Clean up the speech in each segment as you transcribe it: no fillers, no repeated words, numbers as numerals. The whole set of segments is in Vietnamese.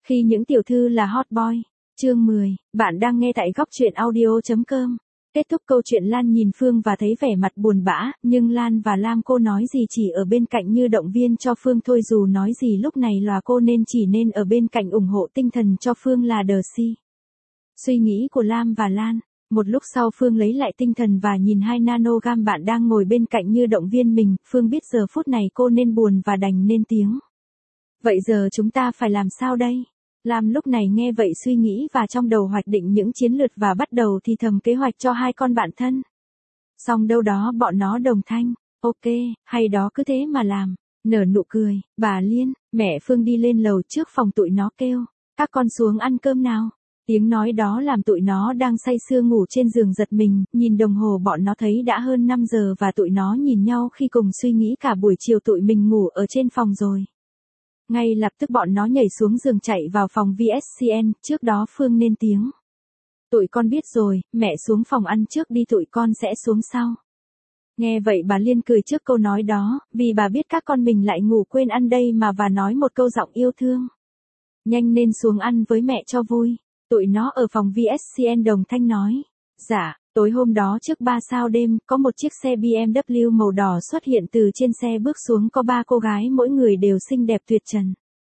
Khi những tiểu thư là hot boy. Chương 10, bạn đang nghe tại góc truyện audio.com. Kết thúc câu chuyện Lan nhìn Phương và thấy vẻ mặt buồn bã, nhưng Lan và Lam cô nói gì chỉ ở bên cạnh như động viên cho Phương thôi, dù nói gì lúc này là cô chỉ nên ở bên cạnh ủng hộ tinh thần cho Phương là Đờ-Si. Suy nghĩ của Lam và Lan. Một lúc sau Phương lấy lại tinh thần và nhìn 2 nanogam bạn đang ngồi bên cạnh như động viên mình, Phương biết giờ phút này cô nên buồn và đành nên tiếng. Vậy giờ chúng ta phải làm sao đây? Lam lúc này nghe vậy suy nghĩ và trong đầu hoạch định những chiến lược và bắt đầu thì thầm kế hoạch cho 2 con bạn thân. Xong đâu đó bọn nó đồng thanh, ok, hay đó cứ thế mà làm, nở nụ cười, bà Liên, mẹ Phương đi lên lầu trước phòng tụi nó kêu, các con xuống ăn cơm nào. Tiếng nói đó làm tụi nó đang say sưa ngủ trên giường giật mình, nhìn đồng hồ bọn nó thấy đã hơn 5 giờ và tụi nó nhìn nhau khi cùng suy nghĩ cả buổi chiều tụi mình ngủ ở trên phòng rồi. Ngay lập tức bọn nó nhảy xuống giường chạy vào phòng VSCN, trước đó Phương lên tiếng. Tụi con biết rồi, mẹ xuống phòng ăn trước đi, tụi con sẽ xuống sau. Nghe vậy bà Liên cười trước câu nói đó, vì bà biết các con mình lại ngủ quên ăn đây mà, và nói một câu giọng yêu thương. Nhanh nên xuống ăn với mẹ cho vui. Tụi nó ở phòng VSCN đồng thanh nói. Dạ, tối hôm đó trước 3 sao đêm, có một chiếc xe BMW màu đỏ xuất hiện từ trên xe, bước xuống có 3 cô gái, mỗi người đều xinh đẹp tuyệt trần.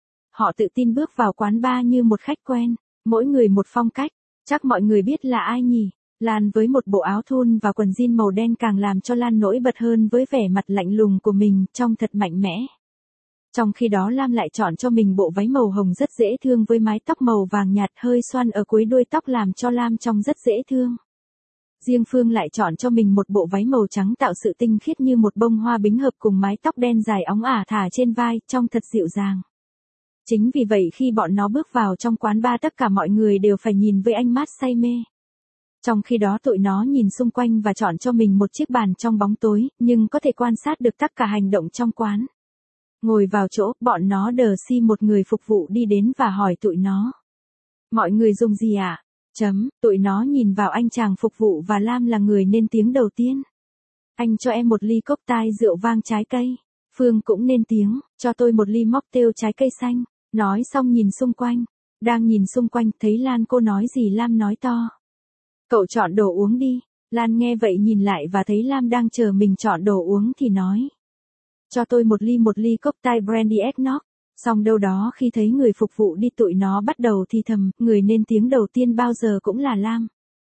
Họ tự tin bước vào quán bar như một khách quen, mỗi người một phong cách, chắc mọi người biết là ai nhỉ? Lan với một bộ áo thun và quần jean màu đen càng làm cho Lan nổi bật hơn với vẻ mặt lạnh lùng của mình, trông thật mạnh mẽ. Trong khi đó Lam lại chọn cho mình bộ váy màu hồng rất dễ thương với mái tóc màu vàng nhạt hơi xoăn ở cuối đuôi tóc làm cho Lam trông rất dễ thương. Riêng Phương lại chọn cho mình một bộ váy màu trắng tạo sự tinh khiết như một bông hoa bính hợp cùng mái tóc đen dài óng ả thả trên vai, trông thật dịu dàng. Chính vì vậy khi bọn nó bước vào trong quán bar tất cả mọi người đều phải nhìn với ánh mắt say mê. Trong khi đó tụi nó nhìn xung quanh và chọn cho mình một chiếc bàn trong bóng tối, nhưng có thể quan sát được tất cả hành động trong quán. Ngồi vào chỗ, bọn nó Đờ-Si một người phục vụ đi đến và hỏi tụi nó. Mọi người dùng gì ạ? Tụi nó nhìn vào anh chàng phục vụ và Lam là người nên tiếng đầu tiên. Anh cho em một ly cocktail rượu vang trái cây. Phương cũng nên tiếng, cho tôi một ly mocktail trái cây xanh. Nói xong nhìn xung quanh. Đang nhìn xung quanh, thấy Lan cô nói gì Lam nói to. Cậu chọn đồ uống đi. Lan nghe vậy nhìn lại và thấy Lam đang chờ mình chọn đồ uống thì nói. Cho tôi một ly cocktail brandy eggnog. Xong đâu đó khi thấy người phục vụ đi tụi nó bắt đầu thì thầm, người nên tiếng đầu tiên bao giờ cũng là Lam.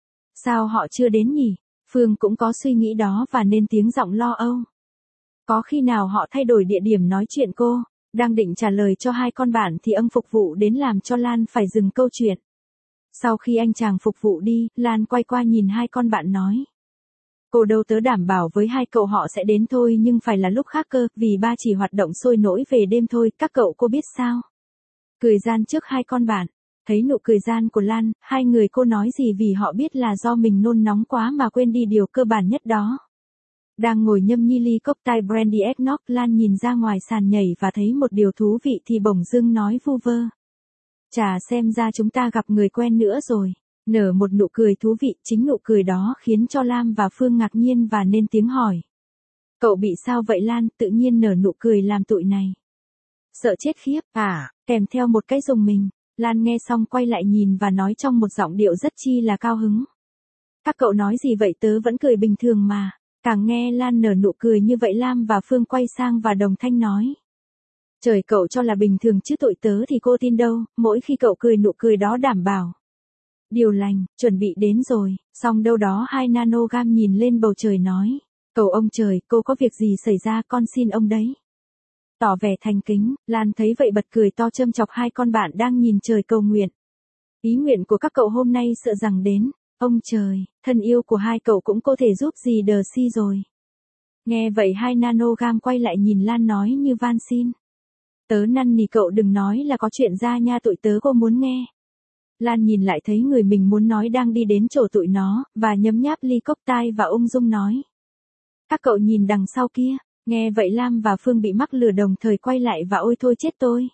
Sao họ chưa đến nhỉ? Phương cũng có suy nghĩ đó và nên tiếng giọng lo âu. Có khi nào họ thay đổi địa điểm nói chuyện cô? Đang định trả lời cho 2 con bạn thì ông phục vụ đến làm cho Lan phải dừng câu chuyện. Sau khi anh chàng phục vụ đi, Lan quay qua nhìn 2 con bạn nói. Cô đâu tớ đảm bảo với 2 cậu họ sẽ đến thôi, nhưng phải là lúc khác cơ, vì ba chỉ hoạt động sôi nổi về đêm thôi, các cậu cô biết sao? Cười gian trước 2 con bạn. Thấy nụ cười gian của Lan, 2 người cô nói gì vì họ biết là do mình nôn nóng quá mà quên đi điều cơ bản nhất đó. Đang ngồi nhâm nhi ly cocktail brandy eggnog, Lan nhìn ra ngoài sàn nhảy và thấy một điều thú vị thì bỗng dưng nói vu vơ. Chà, xem ra chúng ta gặp người quen nữa rồi. Nở một nụ cười thú vị, chính nụ cười đó khiến cho Lam và Phương ngạc nhiên và nên tiếng hỏi. Cậu bị sao vậy Lan? Tự nhiên nở nụ cười làm tụi này. Sợ chết khiếp, kèm theo một cái rùng mình. Lan nghe xong quay lại nhìn và nói trong một giọng điệu rất chi là cao hứng. Các cậu nói gì vậy, tớ vẫn cười bình thường mà. Càng nghe Lan nở nụ cười như vậy Lam và Phương quay sang và đồng thanh nói. Trời, cậu cho là bình thường chứ tụi tớ thì cô tin đâu, mỗi khi cậu cười nụ cười đó đảm bảo. Điều lành, chuẩn bị đến rồi. Xong đâu đó 2 nanogam nhìn lên bầu trời nói. Cầu ông trời, cô có việc gì xảy ra, con xin ông đấy. Tỏ vẻ thành kính, Lan thấy vậy bật cười to châm chọc 2 con bạn đang nhìn trời cầu nguyện. Ý nguyện của các cậu hôm nay sợ rằng đến. Ông trời, thân yêu của 2 cậu cũng có thể giúp gì Đờ-Si rồi. Nghe vậy 2 nanogam quay lại nhìn Lan nói như van xin. Tớ năn nỉ cậu đừng nói là có chuyện ra nha, tụi tớ cô muốn nghe. Lan nhìn lại thấy người mình muốn nói đang đi đến chỗ tụi nó, và nhấm nháp ly cocktail và ung dung nói. Các cậu nhìn đằng sau kia. Nghe vậy Lam và Phương bị mắc lừa đồng thời quay lại và ôi thôi chết tôi.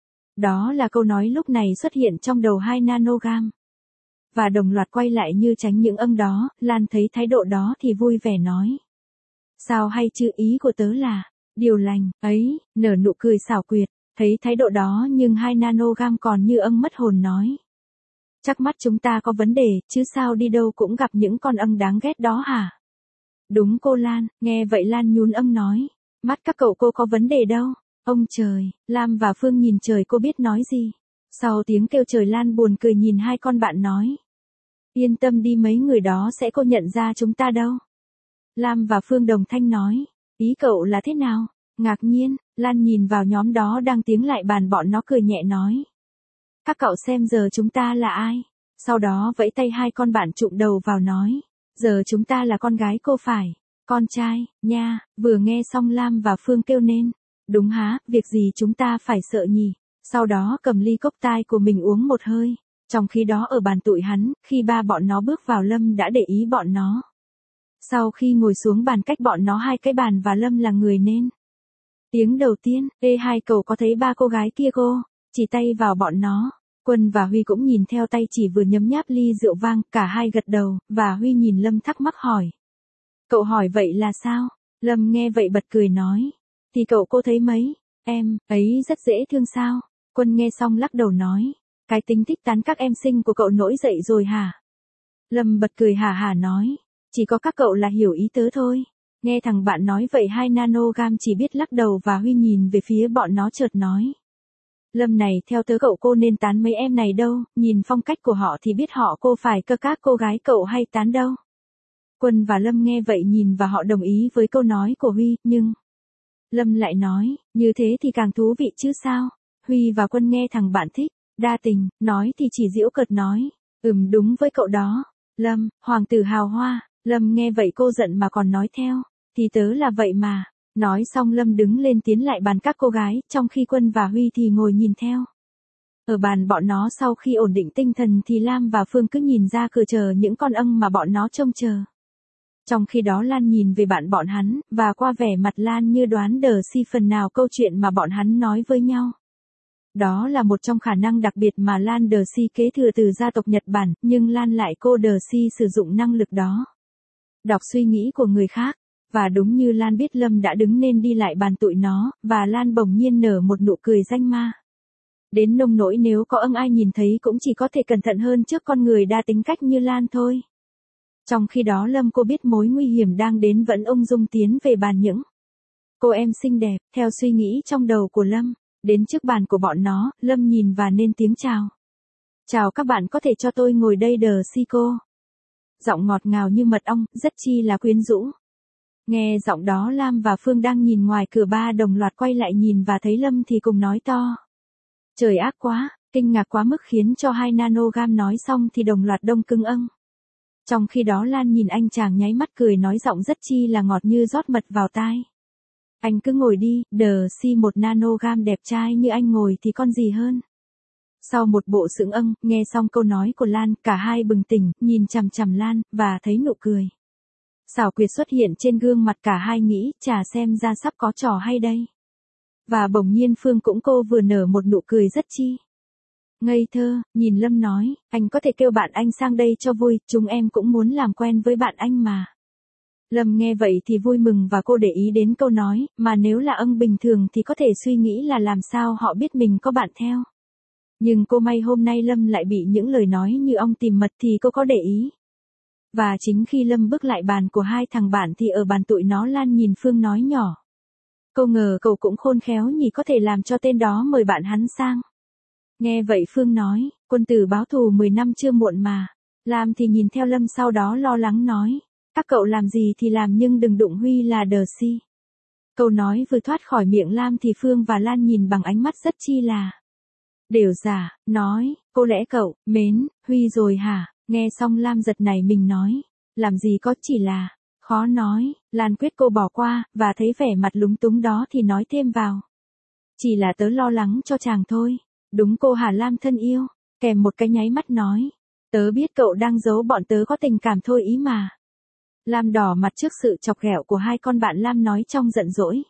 Đó là câu nói lúc này xuất hiện trong đầu 2 nanogam. Và đồng loạt quay lại như tránh những âm đó, Lan thấy thái độ đó thì vui vẻ nói. Sao hay chứ, ý của tớ là, điều lành, ấy, nở nụ cười xảo quyệt. Thấy thái độ đó nhưng 2 nanogam còn như âng mất hồn nói. Chắc mắt chúng ta có vấn đề, chứ sao đi đâu cũng gặp những con âng đáng ghét đó hả? Đúng cô Lan, nghe vậy Lan nhún âm nói. Mắt các cậu cô có vấn đề đâu. Ông trời, Lam và Phương nhìn trời cô biết nói gì. Sau tiếng kêu trời Lan buồn cười nhìn 2 con bạn nói. Yên tâm đi mấy người đó sẽ cô nhận ra chúng ta đâu. Lam và Phương đồng thanh nói. Ý cậu là thế nào? Ngạc nhiên, Lan nhìn vào nhóm đó đang tiếng lại bàn bọn nó cười nhẹ nói. Các cậu xem giờ chúng ta là ai? Sau đó vẫy tay 2 con bạn chụm đầu vào nói. Giờ chúng ta là con gái cô phải. Con trai, nha, vừa nghe xong Lam và Phương kêu nên. Đúng há, việc gì chúng ta phải sợ nhỉ? Sau đó cầm ly cốc tai của mình uống một hơi. Trong khi đó ở bàn tụi hắn, khi 3 bọn nó bước vào Lâm đã để ý bọn nó. Sau khi ngồi xuống bàn cách bọn nó 2 cái bàn và Lâm là người nên. Tiếng đầu tiên, ê 2 cậu có thấy 3 cô gái kia cô? Chỉ tay vào bọn nó. Quân và Huy cũng nhìn theo tay chỉ vừa nhấm nháp ly rượu vang, cả hai gật đầu, và Huy nhìn Lâm thắc mắc hỏi. Cậu hỏi vậy là sao? Lâm nghe vậy bật cười nói. Thì cậu cô thấy mấy, em, ấy rất dễ thương sao? Quân nghe xong lắc đầu nói. Cái tính thích tán các em xinh của cậu nổi dậy rồi hả? Lâm bật cười hả hả nói. Chỉ có các cậu là hiểu ý tớ thôi. Nghe thằng bạn nói vậy 2 nanogam chỉ biết lắc đầu và Huy nhìn về phía bọn nó chợt nói. Lâm này theo tớ cậu cô nên tán mấy em này đâu, nhìn phong cách của họ thì biết họ cô phải cơ các cô gái cậu hay tán đâu. Quân và Lâm nghe vậy nhìn và họ đồng ý với câu nói của Huy, nhưng Lâm lại nói, như thế thì càng thú vị chứ sao. Huy và Quân nghe thằng bạn thích, đa tình, nói thì chỉ giễu cợt nói, đúng với cậu đó. Lâm, hoàng tử hào hoa. Lâm nghe vậy cô giận mà còn nói theo, thì tớ là vậy mà. Nói xong Lâm đứng lên tiến lại bàn các cô gái, trong khi Quân và Huy thì ngồi nhìn theo. Ở bàn bọn nó sau khi ổn định tinh thần thì Lam và Phương cứ nhìn ra cửa chờ những con âng mà bọn nó trông chờ. Trong khi đó Lan nhìn về bạn bọn hắn, và qua vẻ mặt Lan như đoán đờ si phần nào câu chuyện mà bọn hắn nói với nhau. Đó là một trong khả năng đặc biệt mà Lan đờ si kế thừa từ gia tộc Nhật Bản, nhưng Lan lại cô đờ si sử dụng năng lực đó. Đọc suy nghĩ của người khác. Và đúng như Lan biết Lâm đã đứng nên đi lại bàn tụi nó, và Lan bỗng nhiên nở một nụ cười danh ma. Đến nông nỗi nếu có ai nhìn thấy cũng chỉ có thể cẩn thận hơn trước con người đa tính cách như Lan thôi. Trong khi đó Lâm cô biết mối nguy hiểm đang đến vẫn ung dung tiến về bàn những cô em xinh đẹp, theo suy nghĩ trong đầu của Lâm. Đến trước bàn của bọn nó, Lâm nhìn và nên tiếng chào. Chào các bạn, có thể cho tôi ngồi đây đờ si cô. Giọng ngọt ngào như mật ong, rất chi là quyến rũ. Nghe giọng đó Lam và Phương đang nhìn ngoài cửa ba đồng loạt quay lại nhìn và thấy Lâm thì cùng nói to. Trời ác quá, kinh ngạc quá mức khiến cho 2 nanogam nói xong thì đồng loạt đông cứng âng. Trong khi đó Lan nhìn anh chàng nháy mắt cười nói giọng rất chi là ngọt như rót mật vào tai. Anh cứ ngồi đi, đờ si 1 nanogam đẹp trai như anh ngồi thì con gì hơn. Sau một bộ sững âng, nghe xong câu nói của Lan, cả hai bừng tỉnh, nhìn chằm chằm Lan, và thấy nụ cười xảo quyệt xuất hiện trên gương mặt cả hai nghĩ, chả xem ra sắp có trò hay đây. Và bỗng nhiên Phương cũng cô vừa nở một nụ cười rất chi ngây thơ, nhìn Lâm nói, anh có thể kêu bạn anh sang đây cho vui, chúng em cũng muốn làm quen với bạn anh mà. Lâm nghe vậy thì vui mừng và cô để ý đến câu nói, mà nếu là âng bình thường thì có thể suy nghĩ là làm sao họ biết mình có bạn theo. Nhưng cô may hôm nay Lâm lại bị những lời nói như ong tìm mật thì cô có để ý. Và chính khi Lâm bước lại bàn của 2 thằng bạn thì ở bàn tụi nó Lan nhìn Phương nói nhỏ. Cô ngờ cậu cũng khôn khéo nhỉ, có thể làm cho tên đó mời bạn hắn sang. Nghe vậy Phương nói, quân tử báo thù 10 năm chưa muộn mà. Lam thì nhìn theo Lâm sau đó lo lắng nói. Các cậu làm gì thì làm nhưng đừng đụng Huy là đờ si. Câu nói vừa thoát khỏi miệng Lam thì Phương và Lan nhìn bằng ánh mắt rất chi là đều giả, nói, cô lẽ cậu, mến, Huy rồi hả? Nghe xong Lam giật nảy mình nói, làm gì có chỉ là, khó nói, Lan quyết cô bỏ qua, và thấy vẻ mặt lúng túng đó thì nói thêm vào. Chỉ là tớ lo lắng cho chàng thôi, đúng cô hả Lam thân yêu, kèm một cái nháy mắt nói, tớ biết cậu đang giấu bọn tớ có tình cảm thôi ý mà. Lam đỏ mặt trước sự chọc ghẹo của 2 con bạn Lam nói trong giận dỗi.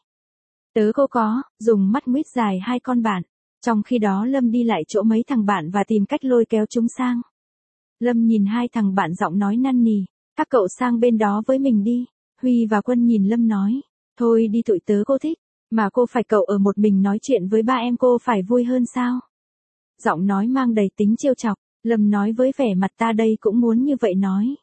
Tớ cô có, dùng mắt nguyết dài 2 con bạn. Trong khi đó Lâm đi lại chỗ mấy thằng bạn và tìm cách lôi kéo chúng sang. Lâm nhìn 2 thằng bạn giọng nói năn nỉ, các cậu sang bên đó với mình đi. Huy và Quân nhìn Lâm nói, thôi đi tụi tớ cô thích. Mà cô phải cậu ở một mình nói chuyện với ba em cô phải vui hơn sao? Giọng nói mang đầy tính trêu chọc, Lâm nói với vẻ mặt ta đây cũng muốn như vậy nói.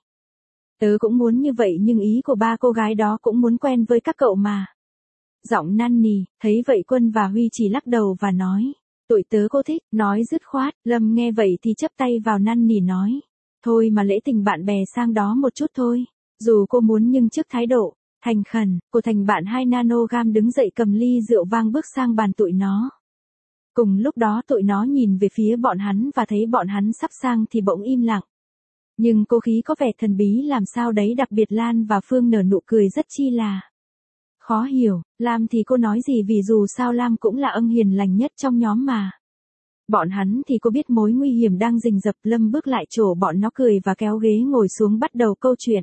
Tớ cũng muốn như vậy nhưng ý của ba cô gái đó cũng muốn quen với các cậu mà. Giọng năn nỉ, thấy vậy Quân và Huy chỉ lắc đầu và nói. Tụi tớ cô thích, nói dứt khoát, Lâm nghe vậy thì chấp tay vào năn nỉ nói. Thôi mà lễ tình bạn bè sang đó một chút thôi. Dù cô muốn nhưng trước thái độ, thành khẩn, của thành bạn 2 nanogam đứng dậy cầm ly rượu vang bước sang bàn tụi nó. Cùng lúc đó tụi nó nhìn về phía bọn hắn và thấy bọn hắn sắp sang thì bỗng im lặng. Nhưng cô khí có vẻ thần bí làm sao đấy đặc biệt Lan và Phương nở nụ cười rất chi là khó hiểu. Lam thì cô nói gì vì dù sao Lam cũng là ân hiền lành nhất trong nhóm mà. Bọn hắn thì cô biết mối nguy hiểm đang rình rập. Lâm bước lại chỗ bọn nó cười và kéo ghế ngồi xuống bắt đầu câu chuyện.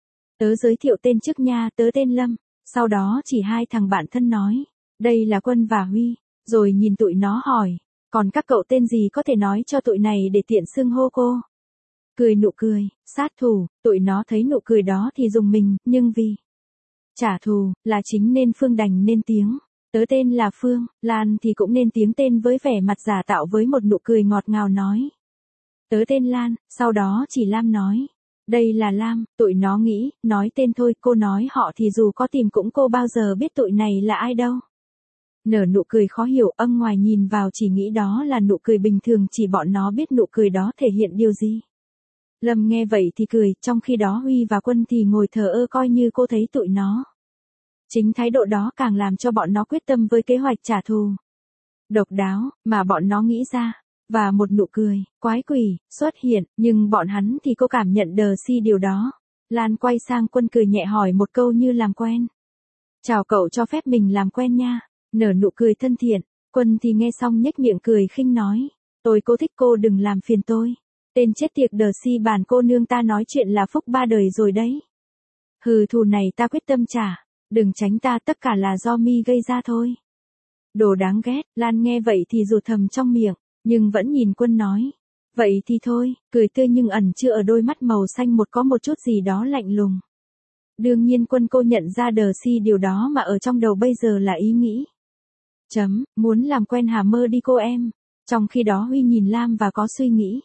Tớ giới thiệu tên trước nha, tớ tên Lâm. Sau đó chỉ 2 thằng bạn thân nói. Đây là Quân và Huy. Rồi nhìn tụi nó hỏi. Còn các cậu tên gì có thể nói cho tụi này để tiện xưng hô cô. Cười nụ cười, sát thủ, tụi nó thấy nụ cười đó thì dùng mình, nhưng vì trả thù, là chính nên Phương đành nên tiếng. Tớ tên là Phương, Lan thì cũng nên tiếng tên với vẻ mặt giả tạo với một nụ cười ngọt ngào nói. Tớ tên Lan, sau đó chỉ Lam nói. Đây là Lam, tụi nó nghĩ, nói tên thôi, cô nói họ thì dù có tìm cũng cô bao giờ biết tụi này là ai đâu. Nở nụ cười khó hiểu, ngoài nhìn vào chỉ nghĩ đó là nụ cười bình thường, chỉ bọn nó biết nụ cười đó thể hiện điều gì. Lâm nghe vậy thì cười, trong khi đó Huy và Quân thì ngồi thờ ơ coi như cô thấy tụi nó. Chính thái độ đó càng làm cho bọn nó quyết tâm với kế hoạch trả thù độc đáo mà bọn nó nghĩ ra. Và một nụ cười quái quỷ xuất hiện, nhưng bọn hắn thì cô cảm nhận đờ si điều đó. Lan quay sang Quân cười nhẹ hỏi một câu như làm quen. Chào cậu, cho phép mình làm quen nha. Nở nụ cười thân thiện. Quân thì nghe xong nhếch miệng cười khinh nói. Cô thích cô đừng làm phiền tôi. Tên chết tiệt đờ si bản cô nương ta nói chuyện là phúc 3 đời rồi đấy. Hừ, thù này ta quyết tâm trả. Đừng tránh ta, tất cả là do mi gây ra thôi. Đồ đáng ghét. Lan nghe vậy thì rụt thầm trong miệng, nhưng vẫn nhìn Quân nói. Vậy thì thôi, cười tươi nhưng ẩn chứa ở đôi mắt màu xanh có một chút gì đó lạnh lùng. Đương nhiên Quân cô nhận ra đờ si điều đó mà ở trong đầu bây giờ là ý nghĩ. Muốn làm quen hả, mơ đi cô em. Trong khi đó Huy nhìn Lam và có suy nghĩ.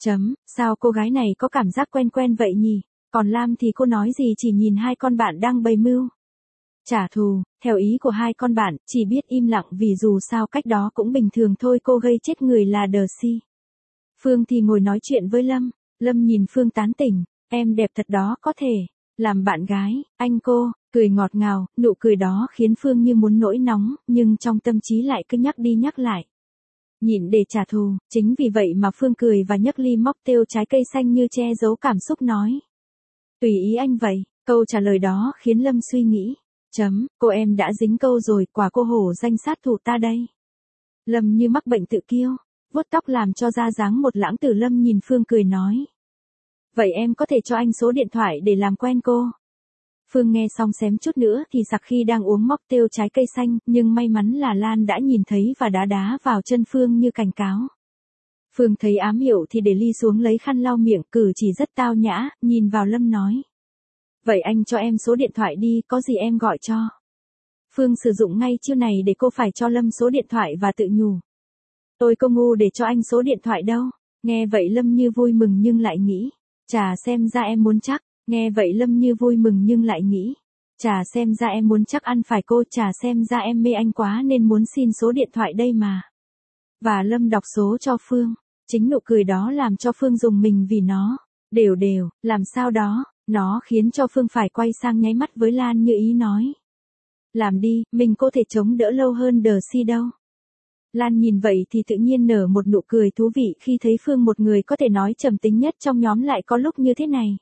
Sao cô gái này có cảm giác quen quen vậy nhỉ? Còn Lam thì cô nói gì chỉ nhìn 2 con bạn đang bày mưu trả thù, theo ý của 2 con bạn, chỉ biết im lặng vì dù sao cách đó cũng bình thường thôi, cô gây chết người là đờ si. Phương thì ngồi nói chuyện với Lâm. Lâm nhìn Phương tán tỉnh, em đẹp thật đó, có thể làm bạn gái anh cô. Cười ngọt ngào, nụ cười đó khiến Phương như muốn nổi nóng, nhưng trong tâm trí lại cứ nhắc đi nhắc lại. Nhịn để trả thù, chính vì vậy mà Phương cười và nhấc ly mocktail trái cây xanh như che giấu cảm xúc nói. Tùy ý anh vậy. Câu trả lời đó khiến Lâm suy nghĩ. Cô em đã dính câu rồi, quả cô hổ danh sát thủ ta đây. Lâm như mắc bệnh tự kiêu, vuốt tóc làm cho ra dáng một lãng tử. Lâm nhìn Phương cười nói. Vậy em có thể cho anh số điện thoại để làm quen cô. Phương nghe xong xém chút nữa thì sặc khi đang uống mocktail trái cây xanh, nhưng may mắn là Lan đã nhìn thấy và đá vào chân Phương như cảnh cáo. Phương thấy ám hiệu thì để ly xuống lấy khăn lau miệng, cử chỉ rất tao nhã, nhìn vào Lâm nói. Vậy anh cho em số điện thoại đi, có gì em gọi cho. Phương sử dụng ngay chiêu này để cô phải cho Lâm số điện thoại và tự nhủ. Tôi có ngu để cho anh số điện thoại đâu. Nghe vậy Lâm như vui mừng nhưng lại nghĩ. Chà, xem ra em muốn chắc. Nghe vậy Lâm như vui mừng nhưng lại nghĩ. Chà, xem ra em muốn chắc ăn phải cô. Chà, xem ra em mê anh quá nên muốn xin số điện thoại đây mà. Và Lâm đọc số cho Phương. Chính nụ cười đó làm cho Phương rùng mình vì nó đều làm sao đó. Nó khiến cho Phương phải quay sang nháy mắt với Lan như ý nói. Làm đi, mình có thể chống đỡ lâu hơn đờ si đâu. Lan nhìn vậy thì tự nhiên nở một nụ cười thú vị khi thấy Phương, một người có thể nói trầm tính nhất trong nhóm, lại có lúc như thế này.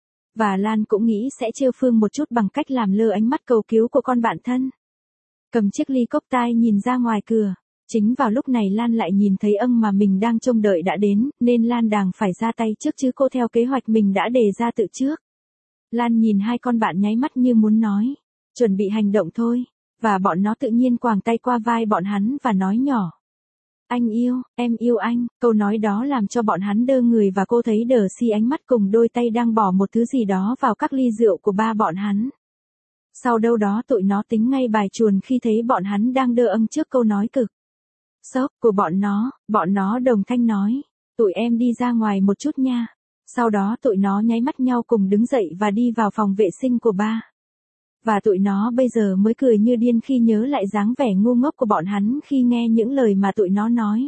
Và Lan cũng nghĩ sẽ trêu Phương một chút bằng cách làm lơ ánh mắt cầu cứu của con bạn thân. Cầm chiếc ly cốc tai nhìn ra ngoài cửa. Chính vào lúc này Lan lại nhìn thấy mà mình đang trông đợi đã đến, nên Lan đành phải ra tay trước chứ cô theo kế hoạch mình đã đề ra từ trước. Lan nhìn 2 con bạn nháy mắt như muốn nói. Chuẩn bị hành động thôi. Và bọn nó tự nhiên quàng tay qua vai bọn hắn và nói nhỏ. Anh yêu, em yêu anh. Câu nói đó làm cho bọn hắn đơ người và cô thấy đờ si ánh mắt cùng đôi tay đang bỏ một thứ gì đó vào các ly rượu của ba bọn hắn. Sau đâu đó tụi nó tính ngay bài chuồn khi thấy bọn hắn đang đơ âng trước câu nói cực sốc của bọn nó đồng thanh nói, tụi em đi ra ngoài một chút nha. Sau đó tụi nó nháy mắt nhau cùng đứng dậy và đi vào phòng vệ sinh của ba. Và tụi nó bây giờ mới cười như điên khi nhớ lại dáng vẻ ngu ngốc của bọn hắn khi nghe những lời mà tụi nó nói.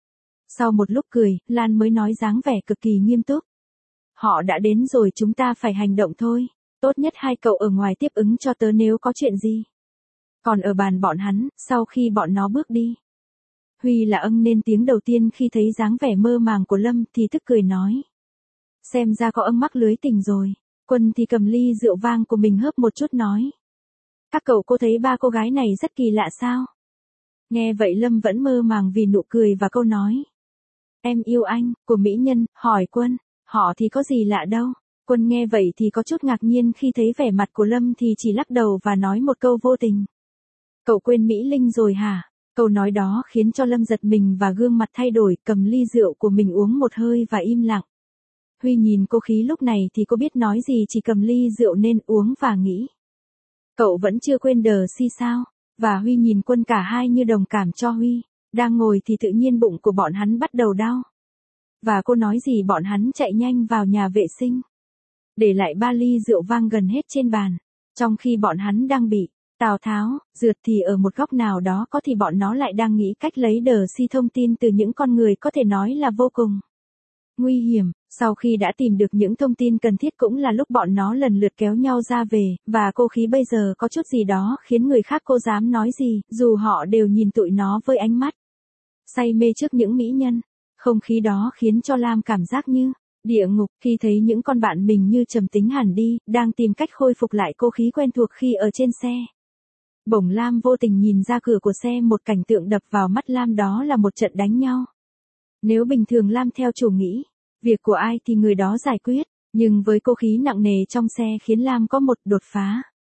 Sau một lúc cười, Lan mới nói dáng vẻ cực kỳ nghiêm túc. Họ đã đến rồi, chúng ta phải hành động thôi. Tốt nhất hai cậu ở ngoài tiếp ứng cho tớ nếu có chuyện gì. Còn ở bàn bọn hắn, sau khi bọn nó bước đi. Huy là nên tiếng đầu tiên khi thấy dáng vẻ mơ màng của Lâm thì tức cười nói. Xem ra có mắc lưới tình rồi. Quân thì cầm ly rượu vang của mình hớp một chút nói. Các cậu cô thấy ba cô gái này rất kỳ lạ sao? Nghe vậy Lâm vẫn mơ màng vì nụ cười và câu nói. Em yêu anh, của mỹ nhân, hỏi Quân, họ thì có gì lạ đâu. Quân nghe vậy thì có chút ngạc nhiên khi thấy vẻ mặt của Lâm thì chỉ lắc đầu và nói một câu vô tình. Cậu quên Mỹ Linh rồi hả? Câu nói đó khiến cho Lâm giật mình và gương mặt thay đổi, cầm ly rượu của mình uống một hơi và im lặng. Huy nhìn cô Khí lúc này thì cô biết nói gì, chỉ cầm ly rượu nên uống và nghĩ. Cậu vẫn chưa quên đờ si sao? Và Huy nhìn Quân, cả hai như đồng cảm cho Huy. Đang ngồi thì tự nhiên bụng của bọn hắn bắt đầu đau. Và cô nói gì bọn hắn chạy nhanh vào nhà vệ sinh. Để lại 3 ly rượu vang gần hết trên bàn. Trong khi bọn hắn đang bị Tào Tháo rượt thì ở một góc nào đó có thì bọn nó lại đang nghĩ cách lấy đờ si thông tin từ những con người có thể nói là vô cùng nguy hiểm. Sau khi đã tìm được những thông tin cần thiết cũng là lúc bọn nó lần lượt kéo nhau ra về, và cô Khí bây giờ có chút gì đó khiến người khác cô dám nói gì, dù họ đều nhìn tụi nó với ánh mắt say mê trước những mỹ nhân. Không khí đó khiến cho Lam cảm giác như địa ngục khi thấy những con bạn mình như trầm tính hẳn đi, đang tìm cách khôi phục lại cô Khí quen thuộc khi ở trên xe. Bỗng Lam vô tình nhìn ra cửa của xe, một cảnh tượng đập vào mắt Lam đó là một trận đánh nhau. Nếu bình thường Lam theo chủ nghĩ, việc của ai thì người đó giải quyết, nhưng với cô Khí nặng nề trong xe khiến Lam có một đột phá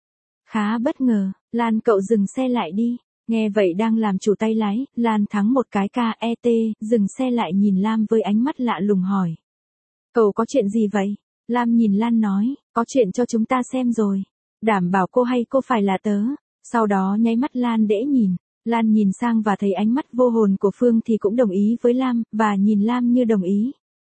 khá bất ngờ. Lan, cậu dừng xe lại đi. Nghe vậy đang làm chủ tay lái, Lan thắng một cái KET, dừng xe lại nhìn Lam với ánh mắt lạ lùng hỏi. Cậu có chuyện gì vậy? Lam nhìn Lan nói, có chuyện cho chúng ta xem rồi. Đảm bảo cô hay cô phải là tớ. Sau đó nháy mắt Lan để nhìn. Lan nhìn sang và thấy ánh mắt vô hồn của Phương thì cũng đồng ý với Lam, và nhìn Lam như đồng ý.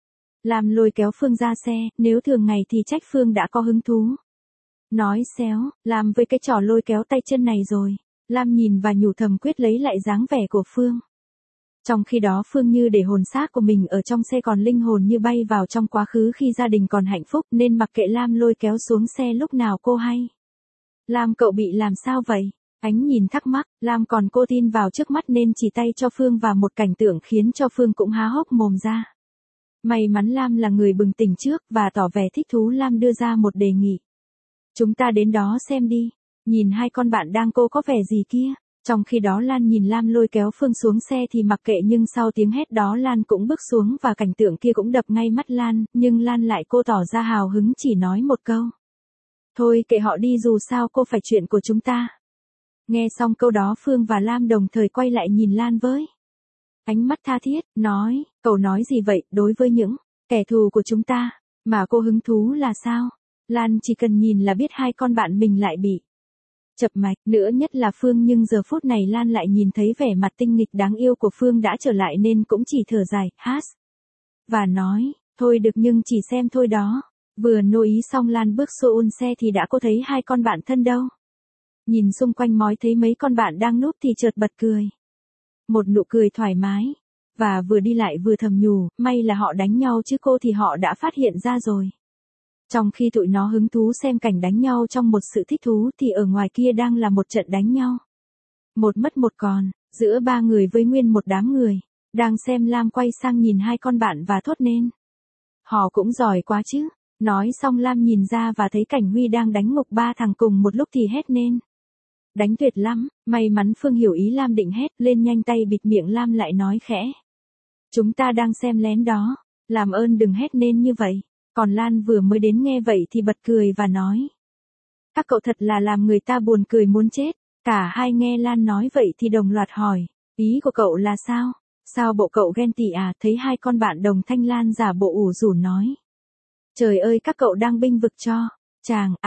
Lam lôi kéo Phương ra xe, nếu thường ngày thì trách Phương đã có hứng thú. Nói xéo, Lam với cái trò lôi kéo tay chân này rồi. Lam nhìn và nhủ thầm quyết lấy lại dáng vẻ của Phương. Trong khi đó Phương như để hồn xác của mình ở trong xe, còn linh hồn như bay vào trong quá khứ khi gia đình còn hạnh phúc, nên mặc kệ Lam lôi kéo xuống xe lúc nào cô hay. Lam, cậu bị làm sao vậy? Ánh nhìn thắc mắc, Lam còn cô tin vào trước mắt nên chỉ tay cho Phương và một cảnh tượng khiến cho Phương cũng há hốc mồm ra. May mắn Lam là người bừng tỉnh trước và tỏ vẻ thích thú. Lam đưa ra một đề nghị. Chúng ta đến đó xem đi. Nhìn hai con bạn đang cô có vẻ gì kia. Trong khi đó Lan nhìn Lam lôi kéo Phương xuống xe thì mặc kệ, nhưng sau tiếng hét đó Lan cũng bước xuống và cảnh tượng kia cũng đập ngay mắt Lan, nhưng Lan lại cô tỏ ra hào hứng chỉ nói một câu. Thôi kệ họ đi, dù sao cô phải chuyện của chúng ta. Nghe xong câu đó Phương và Lam đồng thời quay lại nhìn Lan với ánh mắt tha thiết, nói, cậu nói gì vậy, đối với những kẻ thù của chúng ta, mà cô hứng thú là sao? Lan chỉ cần nhìn là biết hai con bạn mình lại bị chập mạch, nữa nhất là Phương, nhưng giờ phút này Lan lại nhìn thấy vẻ mặt tinh nghịch đáng yêu của Phương đã trở lại nên cũng chỉ thở dài, và nói, thôi được nhưng chỉ xem thôi đó. Vừa nô ý xong Lan bước xuống xe thì đã cô thấy hai con bạn thân đâu. Nhìn xung quanh mói thấy mấy con bạn đang núp thì chợt bật cười. Một nụ cười thoải mái. Và vừa đi lại vừa thầm nhủ, may là họ đánh nhau chứ cô thì họ đã phát hiện ra rồi. Trong khi tụi nó hứng thú xem cảnh đánh nhau trong một sự thích thú thì ở ngoài kia đang là một trận đánh nhau. Một mất một còn, giữa ba người với nguyên một đám người. Đang xem Lam quay sang nhìn hai con bạn và thốt nên. Họ cũng giỏi quá chứ. Nói xong Lam nhìn ra và thấy cảnh Huy đang đánh ngục ba thằng cùng một lúc thì hét nên. Đánh tuyệt lắm, may mắn Phương hiểu ý Lam định hét lên, nhanh tay bịt miệng Lam lại nói khẽ. Chúng ta đang xem lén đó, làm ơn đừng hét nên như vậy. Còn Lan vừa mới đến nghe vậy thì bật cười và nói. Các cậu thật là làm người ta buồn cười muốn chết. Cả hai nghe Lan nói vậy thì đồng loạt hỏi, ý của cậu là sao? Sao bộ cậu ghen tị à? Thấy hai con bạn đồng thanh Lan giả bộ ủ rũ nói. Trời ơi, các cậu đang bênh vực cho chàng à?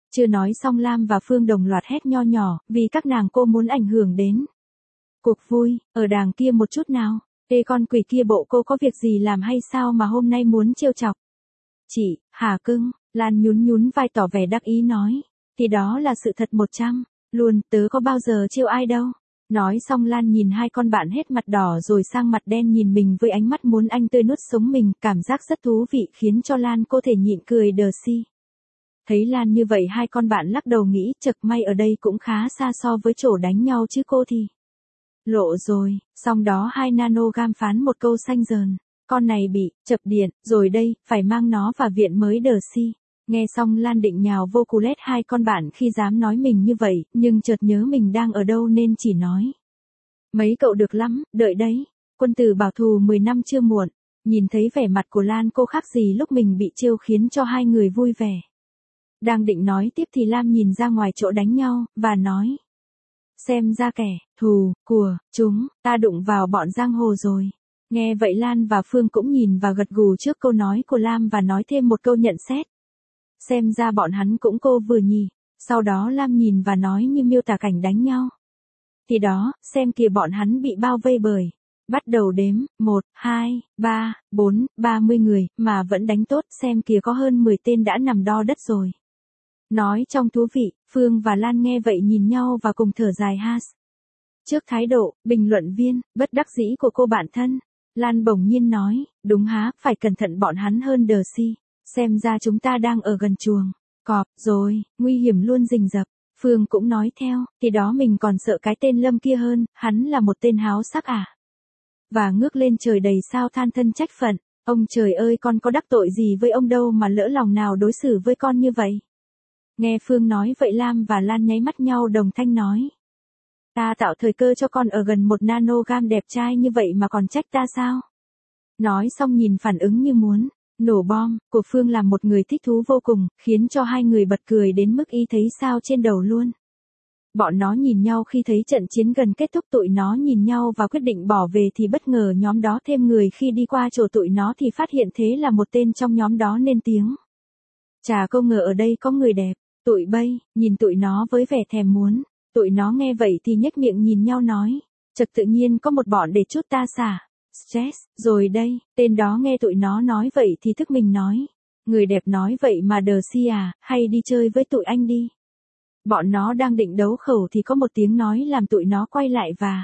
Chưa nói xong Lam và Phương đồng loạt hét nho nhỏ, vì các nàng cô muốn ảnh hưởng đến cuộc vui, ở đàng kia một chút nào. Ê con quỷ kia bộ cô có việc gì làm hay sao mà hôm nay muốn trêu chọc? Chị, hả cưng, Lan nhún nhún vai tỏ vẻ đắc ý nói. Thì đó là sự thật 100, luôn, tớ có bao giờ trêu ai đâu. Nói xong Lan nhìn hai con bạn hết mặt đỏ rồi sang mặt đen nhìn mình với ánh mắt muốn anh tươi nuốt sống mình, cảm giác rất thú vị khiến cho Lan cô thể nhịn cười đờ si. Thấy Lan như vậy hai con bạn lắc đầu nghĩ chật may ở đây cũng khá xa so với chỗ đánh nhau chứ cô thì. Lộ rồi, xong đó hai nanogam phán một câu xanh dờn. Con này bị chập điện, rồi đây, phải mang nó vào viện mới đờ si. Nghe xong Lan định nhào vô cú lét hai con bạn khi dám nói mình như vậy, nhưng chợt nhớ mình đang ở đâu nên chỉ nói. Mấy cậu được lắm, đợi đấy. Quân tử bảo thù 10 năm chưa muộn. Nhìn thấy vẻ mặt của Lan cô khác gì lúc mình bị trêu khiến cho hai người vui vẻ. Đang định nói tiếp thì Lam nhìn ra ngoài chỗ đánh nhau, và nói. Xem ra kẻ, thù, của, chúng, ta đụng vào bọn giang hồ rồi. Nghe vậy Lan và Phương cũng nhìn và gật gù trước câu nói của Lam và nói thêm một câu nhận xét. Xem ra bọn hắn cũng cô vừa nhỉ. Sau đó Lam nhìn và nói như miêu tả cảnh đánh nhau. Thì đó, xem kìa bọn hắn bị bao vây bởi. Bắt đầu đếm, 1, 2, 3, 4, 30 người, mà vẫn đánh tốt, xem kìa có hơn 10 tên đã nằm đo đất rồi. Nói trong thú vị, Phương và Lan nghe vậy nhìn nhau và cùng thở dài has. Trước thái độ, bình luận viên, bất đắc dĩ của cô bạn thân, Lan bỗng nhiên nói, đúng há, phải cẩn thận bọn hắn hơn đờ si. Xem ra chúng ta đang ở gần chuồng cọp rồi, nguy hiểm luôn rình rập. Phương cũng nói theo, thì đó mình còn sợ cái tên Lâm kia hơn, hắn là một tên háo sắc à. Và ngước lên trời đầy sao than thân trách phận, ông trời ơi con có đắc tội gì với ông đâu mà lỡ lòng nào đối xử với con như vậy. Nghe Phương nói vậy Lam và Lan nháy mắt nhau đồng thanh nói. Ta tạo thời cơ cho con ở gần một nanogam đẹp trai như vậy mà còn trách ta sao? Nói xong nhìn phản ứng như muốn nổ bom của Phương làm một người thích thú vô cùng, khiến cho hai người bật cười đến mức y thấy sao trên đầu luôn. Bọn nó nhìn nhau khi thấy trận chiến gần kết thúc, tụi nó nhìn nhau và quyết định bỏ về thì bất ngờ nhóm đó thêm người khi đi qua chỗ tụi nó thì phát hiện thế là một tên trong nhóm đó nên tiếng. Chà không ngờ ở đây có người đẹp, tụi bay, nhìn tụi nó với vẻ thèm muốn. Tụi nó nghe vậy thì nhếch miệng nhìn nhau nói, chợt tự nhiên có một bọn để chút ta xả stress, rồi đây, tên đó nghe tụi nó nói vậy thì thức mình nói, người đẹp nói vậy mà đờ si à, hay đi chơi với tụi anh đi. Bọn nó đang định đấu khẩu thì có một tiếng nói làm tụi nó quay lại và,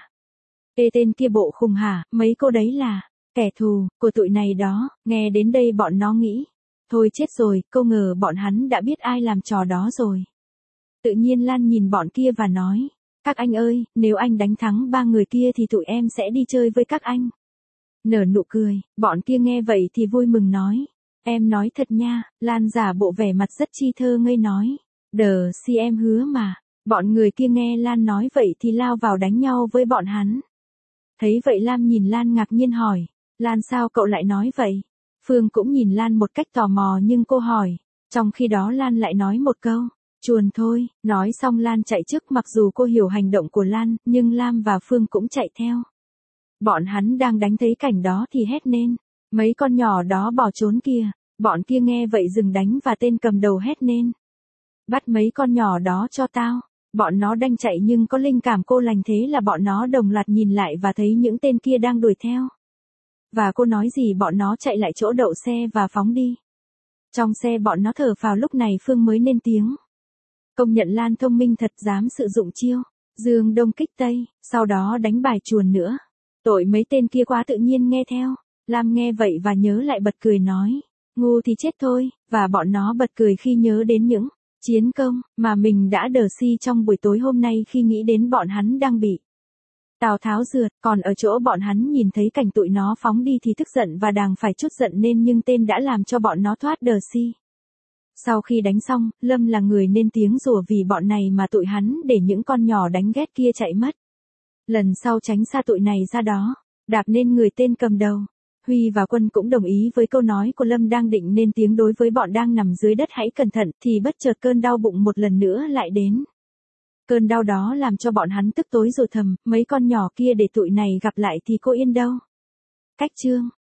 ê tên kia bộ khùng hả, mấy cô đấy là, kẻ thù, của tụi này đó, nghe đến đây bọn nó nghĩ, thôi chết rồi, câu ngờ bọn hắn đã biết ai làm trò đó rồi. Tự nhiên Lan nhìn bọn kia và nói, các anh ơi, nếu anh đánh thắng 3 người kia thì tụi em sẽ đi chơi với các anh. Nở nụ cười, bọn kia nghe vậy thì vui mừng nói, em nói thật nha. Lan giả bộ vẻ mặt rất chi thơ ngây nói, đờ si em hứa mà. Bọn người kia nghe Lan nói vậy thì lao vào đánh nhau với bọn hắn. Thấy vậy Lam nhìn Lan ngạc nhiên hỏi, Lan sao cậu lại nói vậy? Phương cũng nhìn Lan một cách tò mò nhưng cô hỏi, trong khi đó Lan lại nói một câu, chuồn thôi. Nói xong Lan chạy trước, mặc dù cô hiểu hành động của Lan, nhưng Lam và Phương cũng chạy theo. Bọn hắn đang đánh thấy cảnh đó thì hét lên, mấy con nhỏ đó bỏ trốn kìa. Bọn kia nghe vậy dừng đánh và tên cầm đầu hét lên, bắt mấy con nhỏ đó cho tao. Bọn nó đang chạy nhưng có linh cảm cô lành, thế là bọn nó đồng loạt nhìn lại và thấy những tên kia đang đuổi theo. Và cô nói gì bọn nó chạy lại chỗ đậu xe và phóng đi. Trong xe bọn nó thở phào, lúc này Phương mới lên tiếng, công nhận Lan thông minh thật, dám sử dụng chiêu Dương Đông kích Tây, sau đó đánh bài chuồn nữa. Tội mấy tên kia quá tự nhiên nghe theo. Lam nghe vậy và nhớ lại bật cười nói, ngu thì chết thôi, và bọn nó bật cười khi nhớ đến những chiến công mà mình đã đờ si trong buổi tối hôm nay khi nghĩ đến bọn hắn đang bị Tào Tháo rượt, còn ở chỗ bọn hắn nhìn thấy cảnh tụi nó phóng đi thì tức giận và đang phải chút giận nên nhưng tên đã làm cho bọn nó thoát đờ si. Sau khi đánh xong, Lâm là người nên tiếng rủa vì bọn này mà tụi hắn để những con nhỏ đánh ghét kia chạy mất. Lần sau tránh xa tụi này ra đó, đạp nên người tên cầm đầu. Huy và Quân cũng đồng ý với câu nói của Lâm, đang định nên tiếng đối với bọn đang nằm dưới đất hãy cẩn thận thì bất chợt cơn đau bụng một lần nữa lại đến. Cơn đau đó làm cho bọn hắn tức tối rồi thầm, mấy con nhỏ kia để tụi này gặp lại thì cô yên đâu. Cách chương